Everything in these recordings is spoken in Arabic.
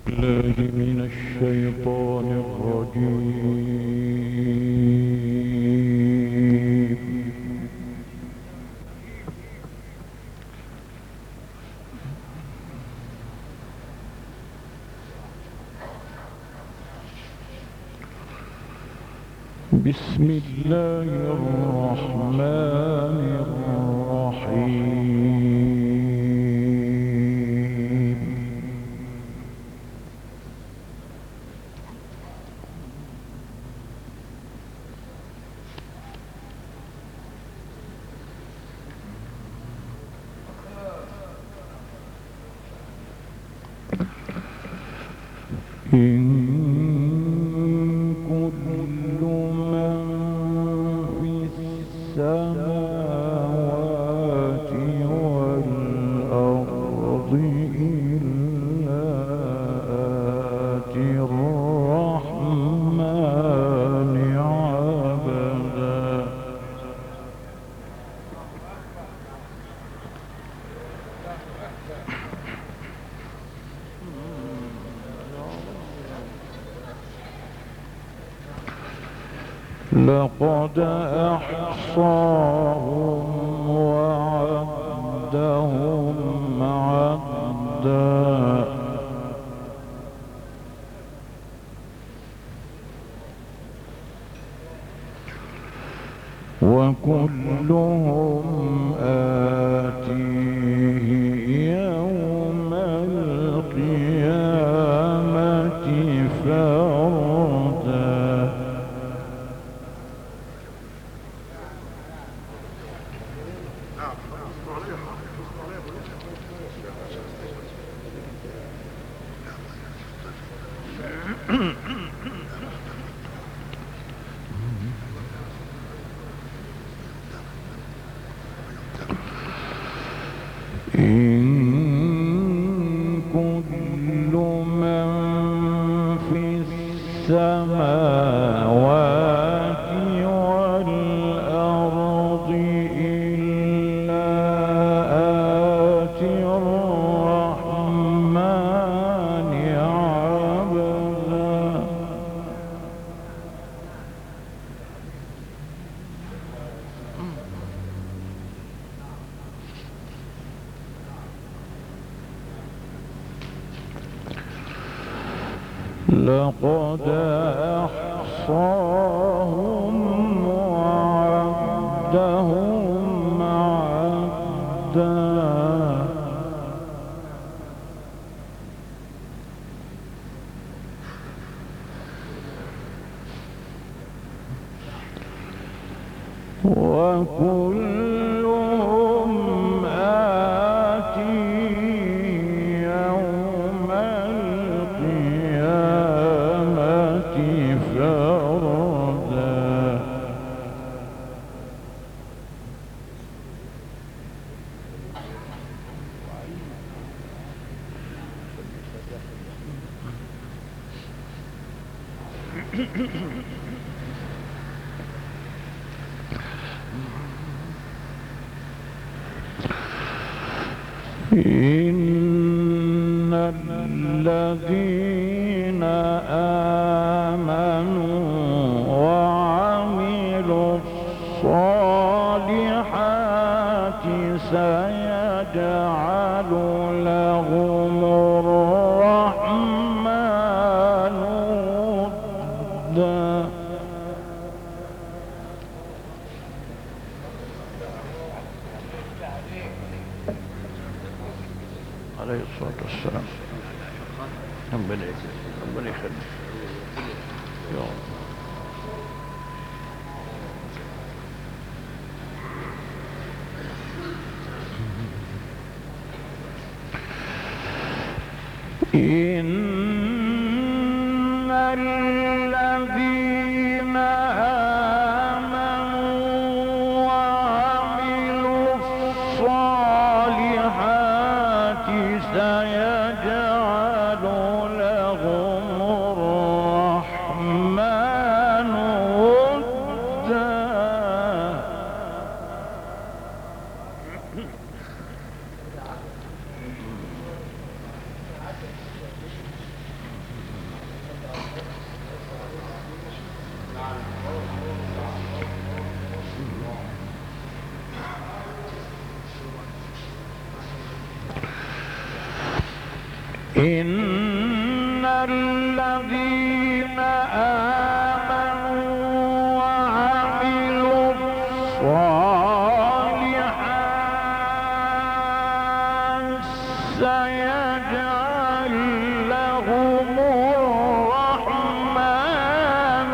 بالله من الشيطان الرجيم. بسم الله الرحمن الرحيم. إن كل من في السماوات والأرض إلا آتي الرحمن عبدا. لقد أحصاهم وعدهم عدا. وكلهم آتيه يوم القيامة فردا. إن كل من في السماوات والأرض إلا آتي الرحمن عبدا. لقد أحصاهم وعدهم عدا. وكلهم آتيه يوم القيامة فردا. إن الذين آمنوا وعملوا الصالحات سيجعل لهم الرحمن ودا. عليه الصلاة والسلام. ربنا يخليك يا رب. إن الذين آمنوا وعملوا الصالحات سيجعل لهم الرحمن ودا. إن الذين آمنوا وعملوا الصالحات سيجعل لهم الرحمن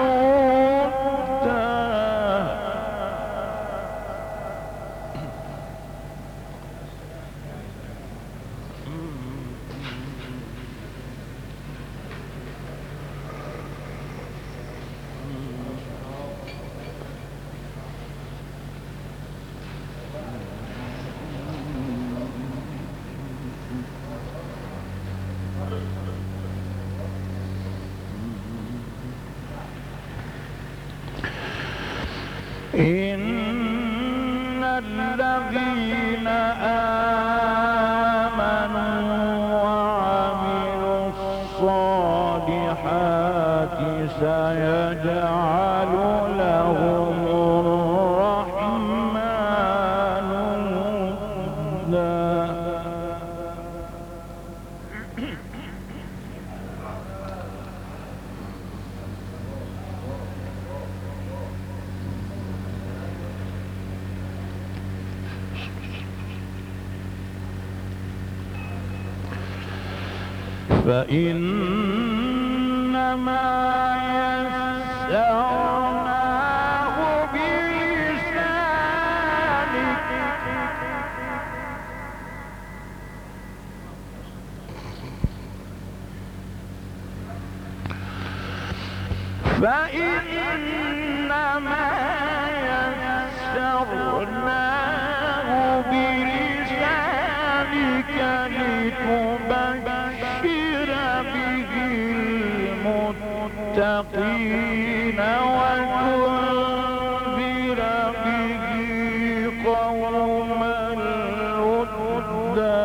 إن الذين آمنوا وعملوا الصالحات سيجعل لهم الرحمن ودا. فإنما يسرناه بلسانك فإنما يسرناه بلسانك لتبشر به المتقين وتنذر به قوما لدا.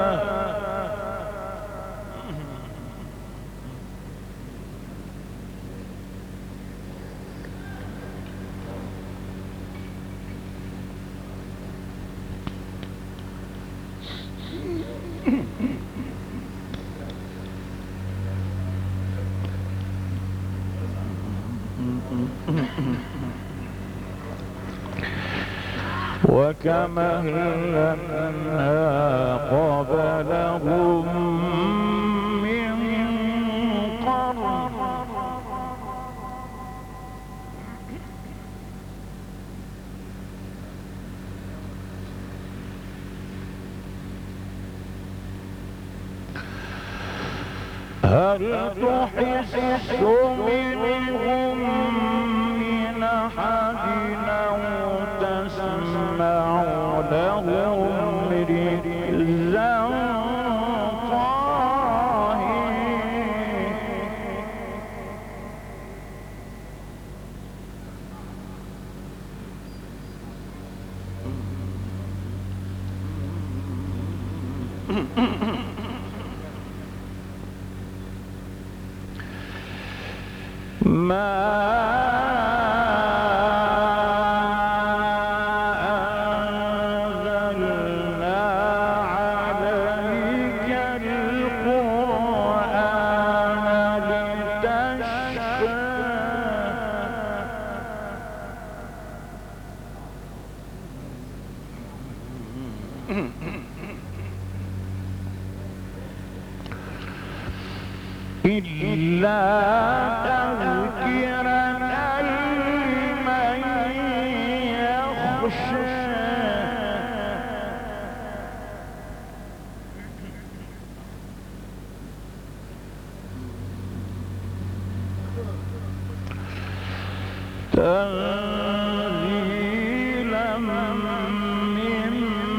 وكما أهلكنا قبلهم من قرن هل تحس منهم من أحد أو تسمع لهم ركزا ما أنزلنا عليك القرآن لتشقى إلا تذكرة لمن يخشى تنزيلا ممن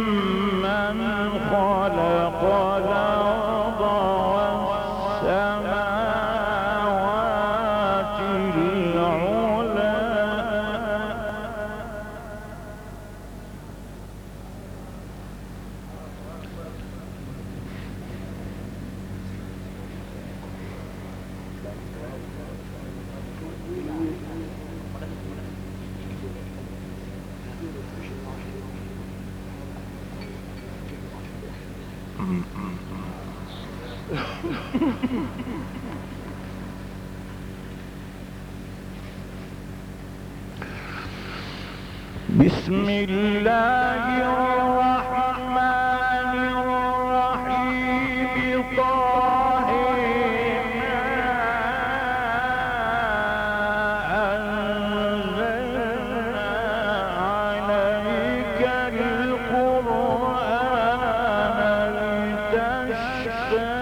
خلق الأرض والسماوات العلى بسم الله الرحمن الرحيم طه ما أنزلنا عليك القرآن لتشقى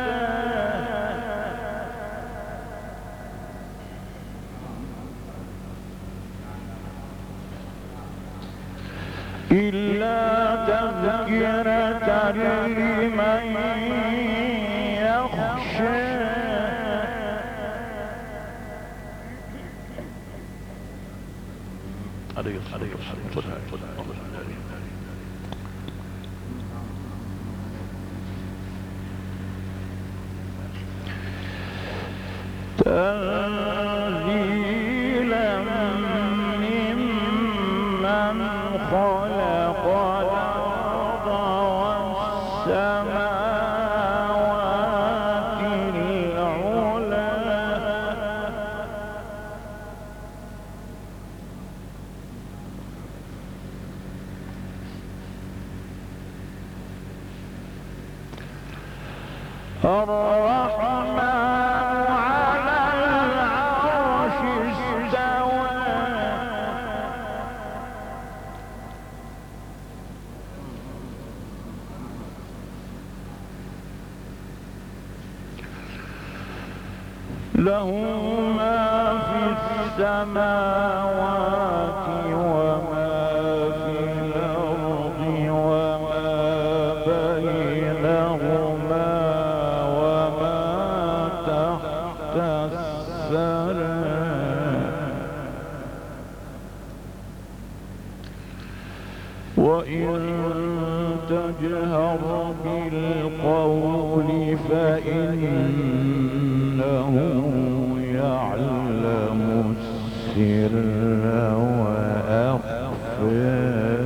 إلا تذكرة لمن يخشى عليه تنزيلا ممن خلق الأرض والسماوات العلى الرحمن على العرش استوى له ما في السماوات وما في الأرض وما بينهما وما تحت الثرى وإن تجهر بالقول فإنه يعلم السر وأخفى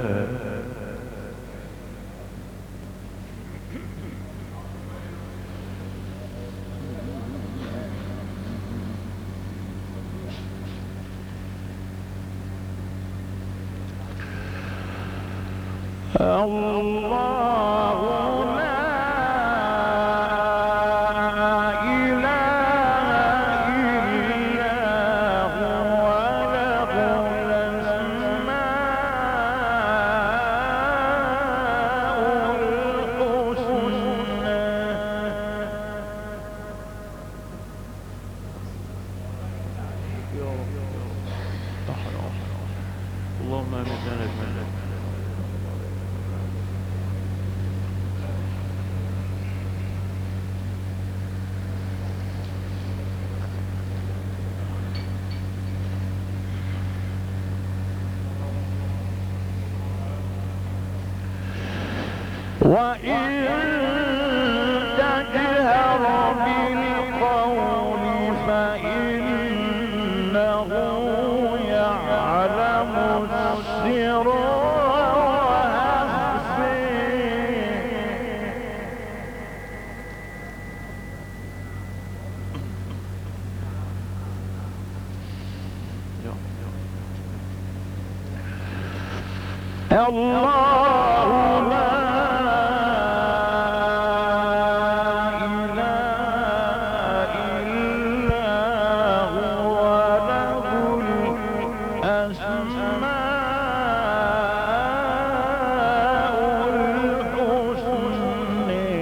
الله لا إله إلا هو له الأسماء الحسنى اللهم آمين وإن تجهر بالقول فإنه يعلم السر وأخفى الله لا إله إلا هو له الأسماء الحسنى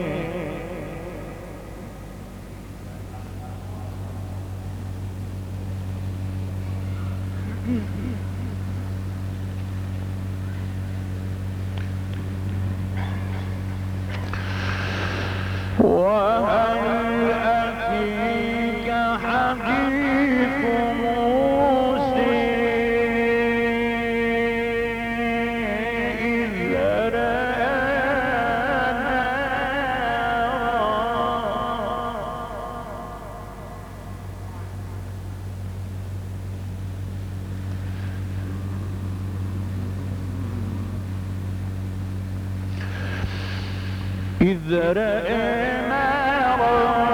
وهل أتيك حديث موسى إذ رأى نارا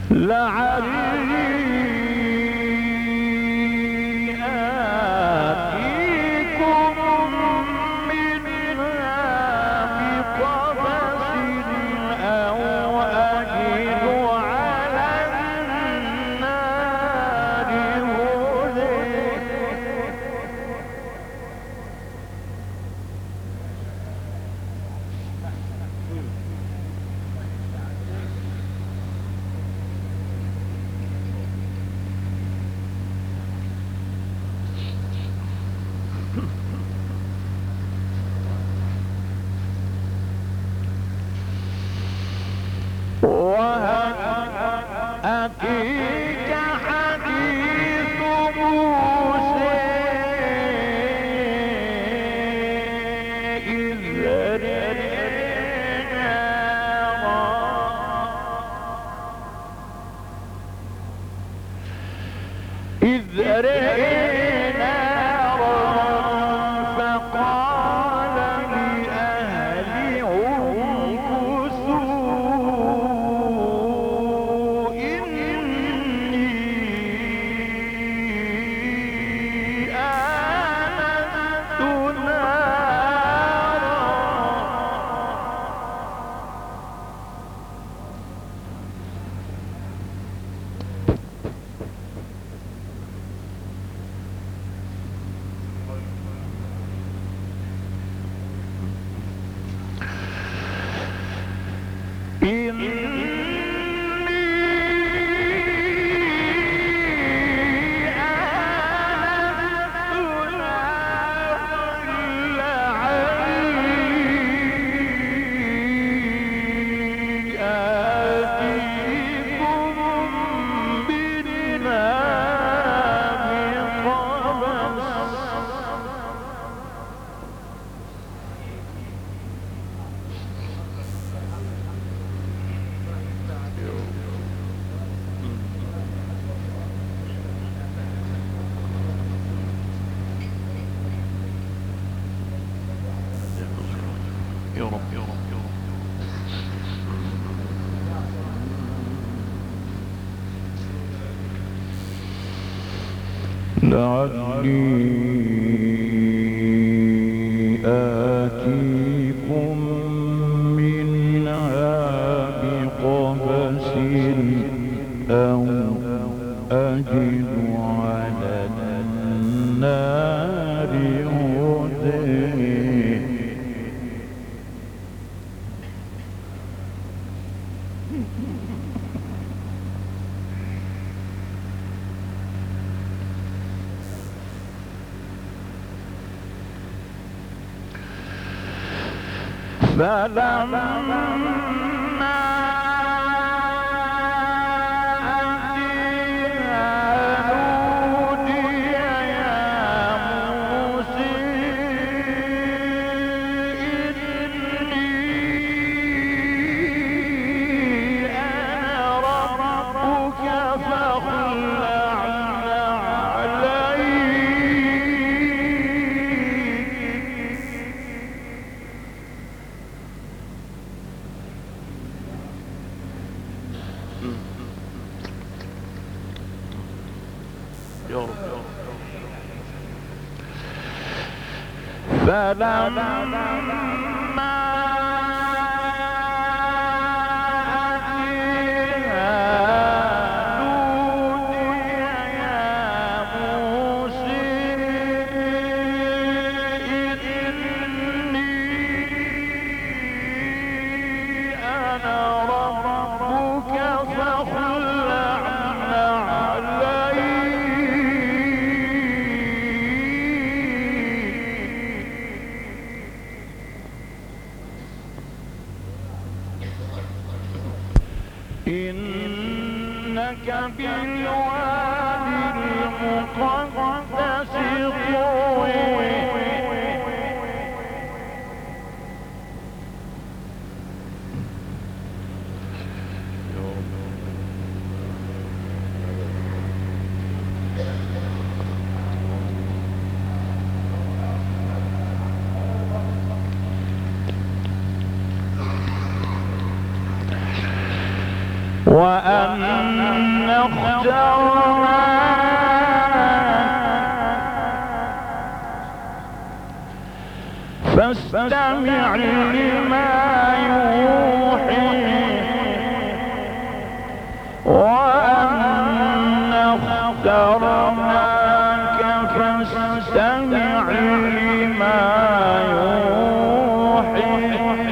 لعلي آتيكم منها بقبس أو أجد على النار هدى. أتيك حديث موسى إذ رأى نارا فقال لأهلهم كثوا إني آنست نارا. يا رب يا رب يا رب. لعلي آتيكم منها بقبس أو أجد على النار هدى. فلما أتيها نودي يا موسى إني أنا ربك فاخلع عليك. يا رب يا رب. فلما أتيها نودي يا موسى إني أنا ربك فاخلع عليك. إنك بالوادي المقدس طوى. وأن اخترناك فاستمع لما يوحي وأن اخترناك فاستمع لما يوحي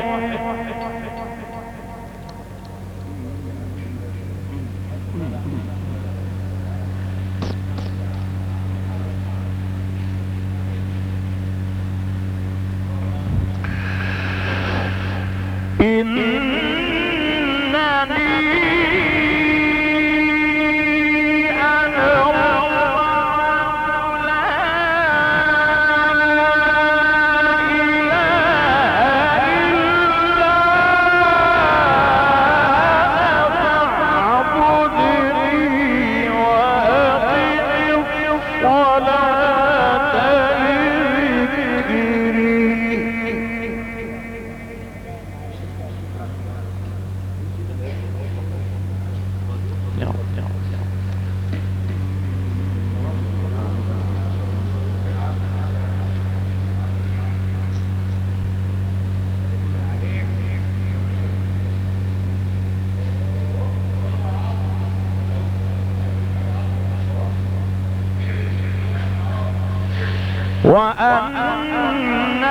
وأن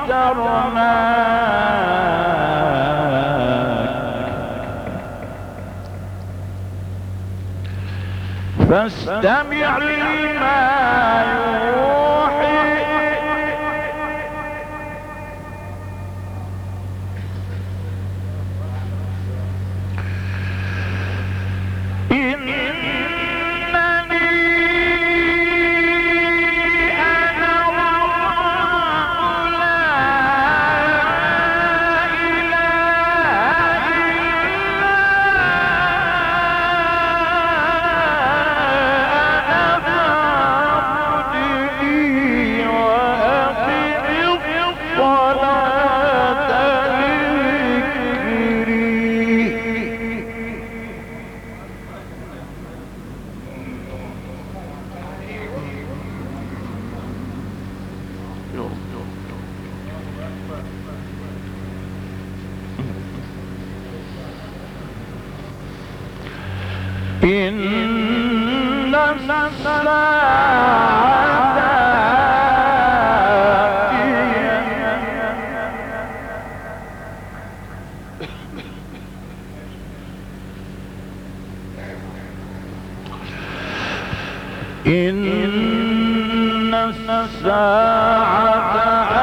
اخترناك فاستمع لما يوحي إن الساعة إن الساعة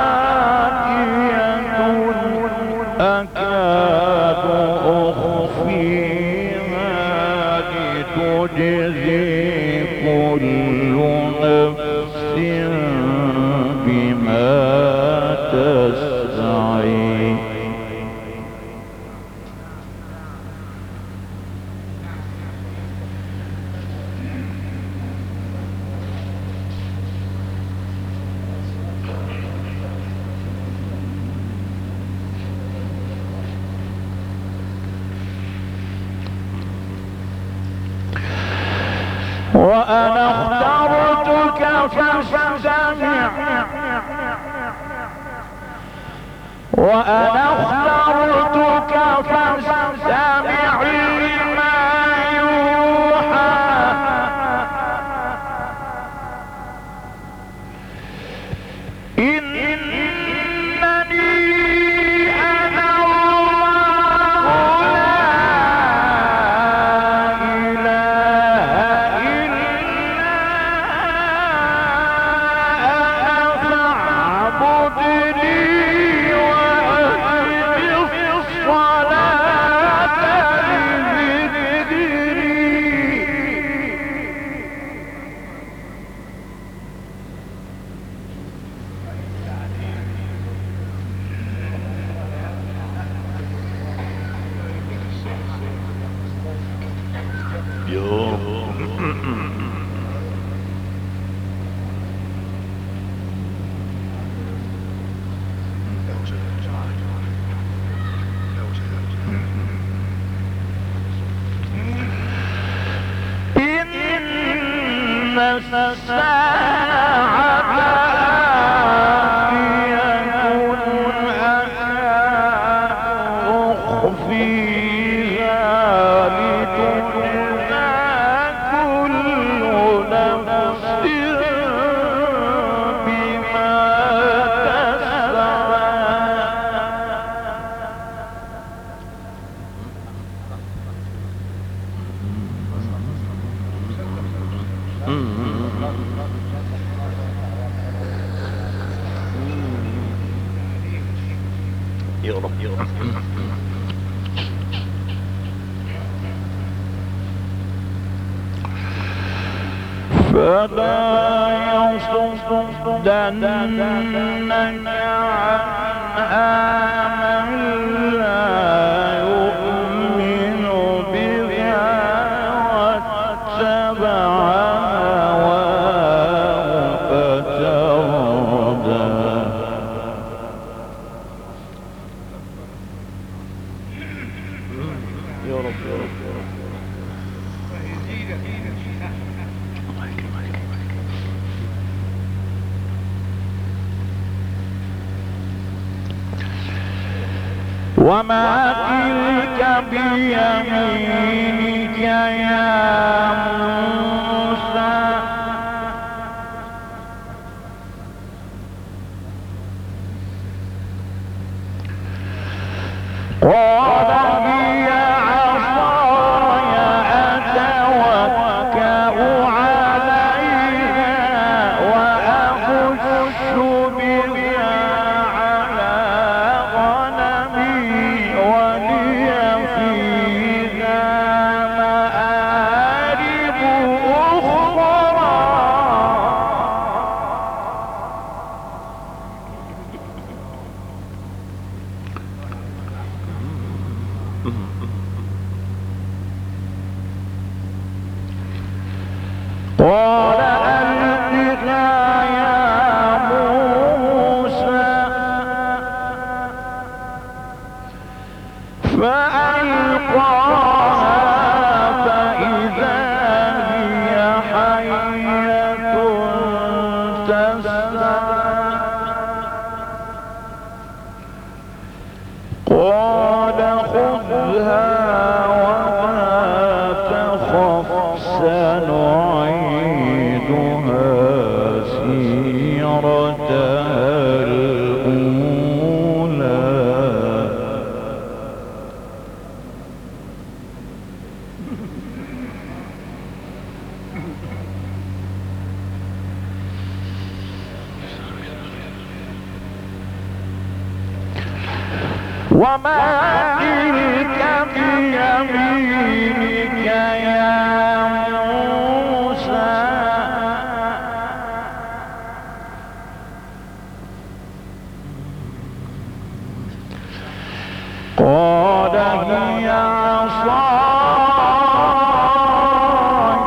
آتية أكاد أخفيها لتجزي كل نفس بما تسعي وأنا اخترتك فاستمع وأنا اخترتك فاستمع لما يوحى فلا يصدنك عنها من لا يؤمن بها واتبع هواه فتردى يا رب يا رب يا رب وما تلك بيمينك يا موسى قال هي عصاي أتوكأ عليها وأخش بها على غنمي ولي فيها مآرب أخرى قال ألقها يا موسى فألقاها فإذا هي حية تسعى قال خذها وما تخف سنعيدها سيرتها الأولى وما تلك بيمينك يا موسى قال هي عصاي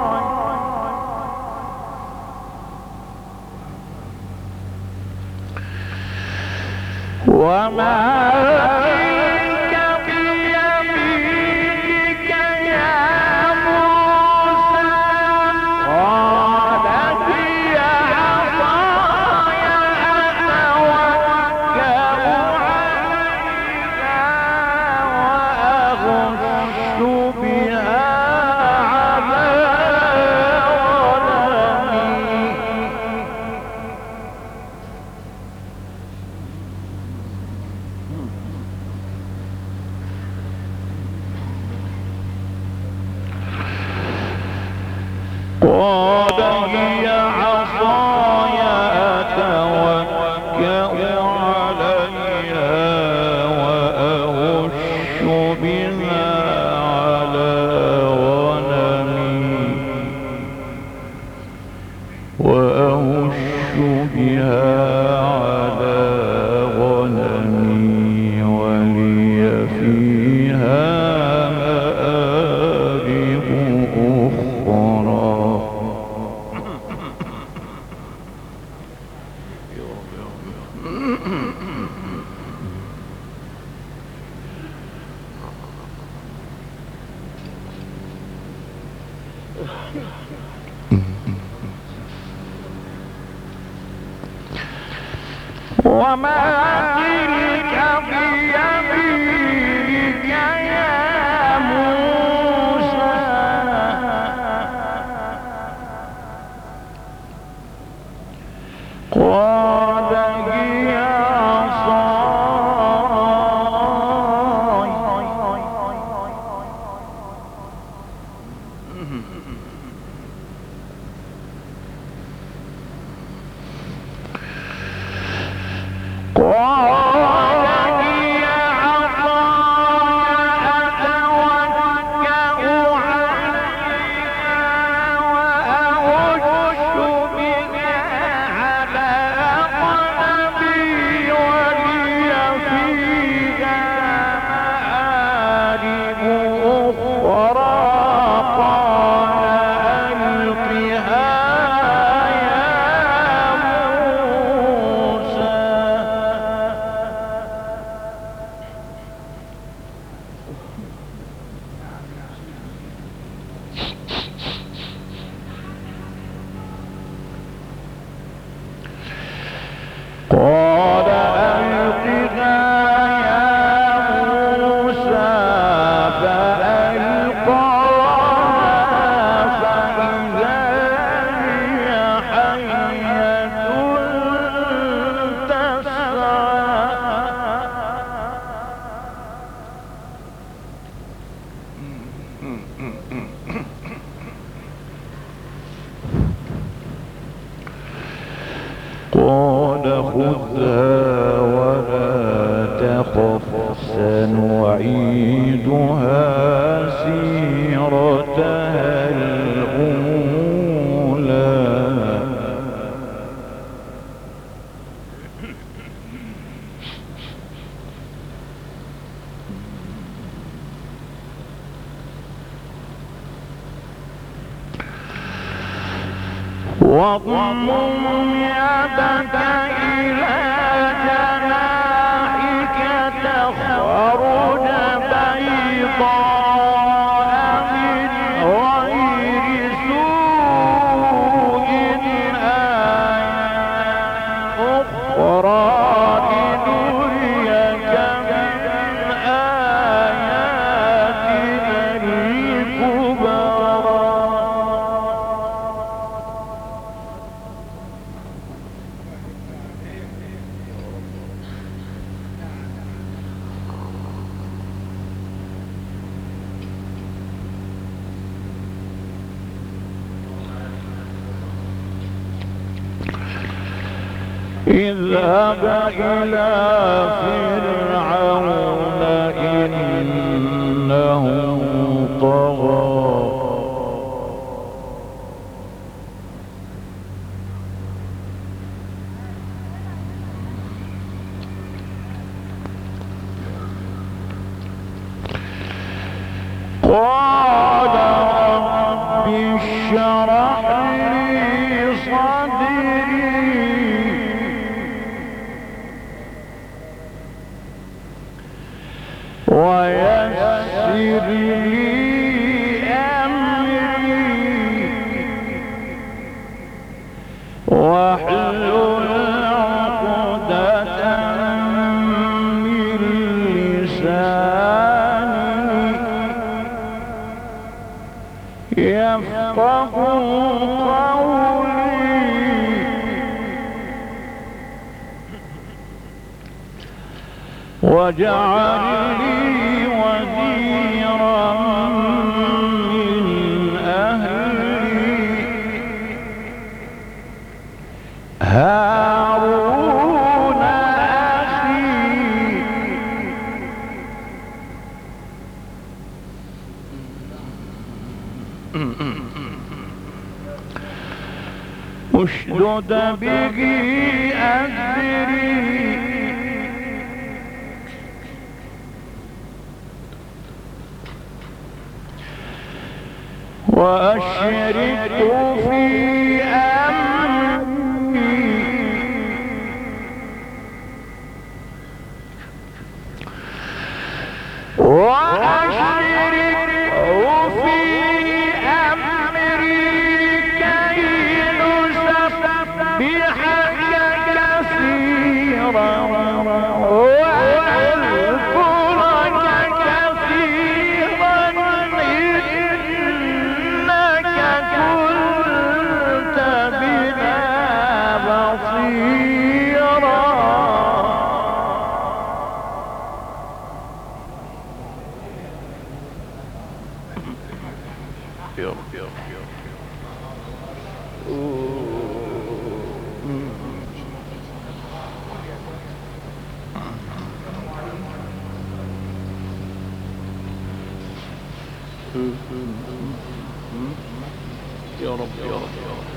وما تلك بيمينك يا موسى قال هي عصاي أتوكأ عليها وأخش بها على غنمي قال هي عصاي أتوكأ عليها وأهش بها على غنمي ولي فيها مآرب أخرى وما تلك بيمينك يا موسى قال هي عصاي قال ألقها يا موسى فألقاها فإذا هي حية تسعى قال خذها ولا تخف سنعيدها سيرتها الأولى واضمم يدك إلى جناحك تخرج بيضاء من غير سوء آية أخرى لنريك من آياتنا الكبرى اذهب إلى فرعون إنه طغى قال رب اشرح لي صدري ويسر لي أمري واحلل عقدة من لساني يفقه قولي واجعل لي وزيرا من أهلي هارون أخي اشدد به أزري وأشركه في أمري كي نسبحك كثيرا يا رب يا رب يا رب. يا رب يا رب يا رب.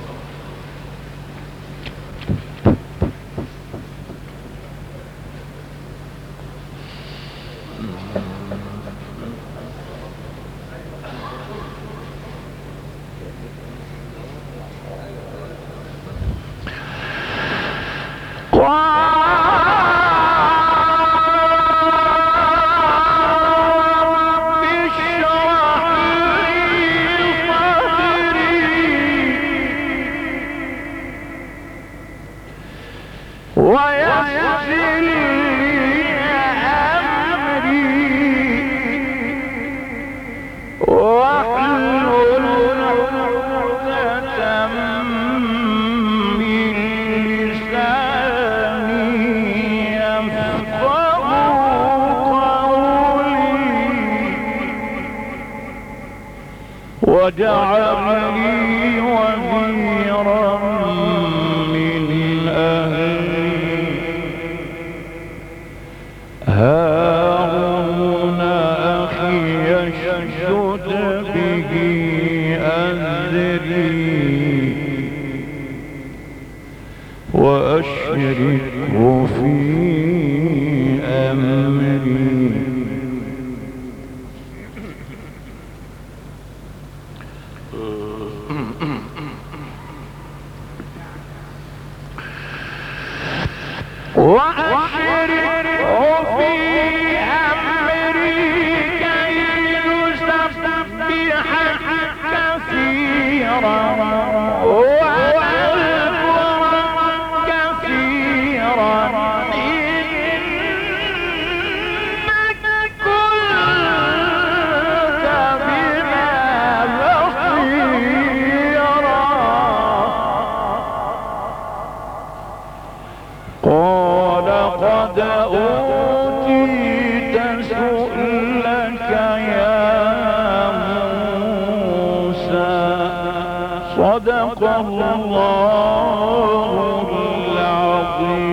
واجعلني وزيرا من أهلي هارون أخي اشدد به أزري وأشركه في أمري وأشركه في أمري كي نسبحك كثيرا ونذكرك كثيرا إنك كنت بنا بصيرا. قال قد أوتيت سؤلك يا موسى صدق الله العظيم.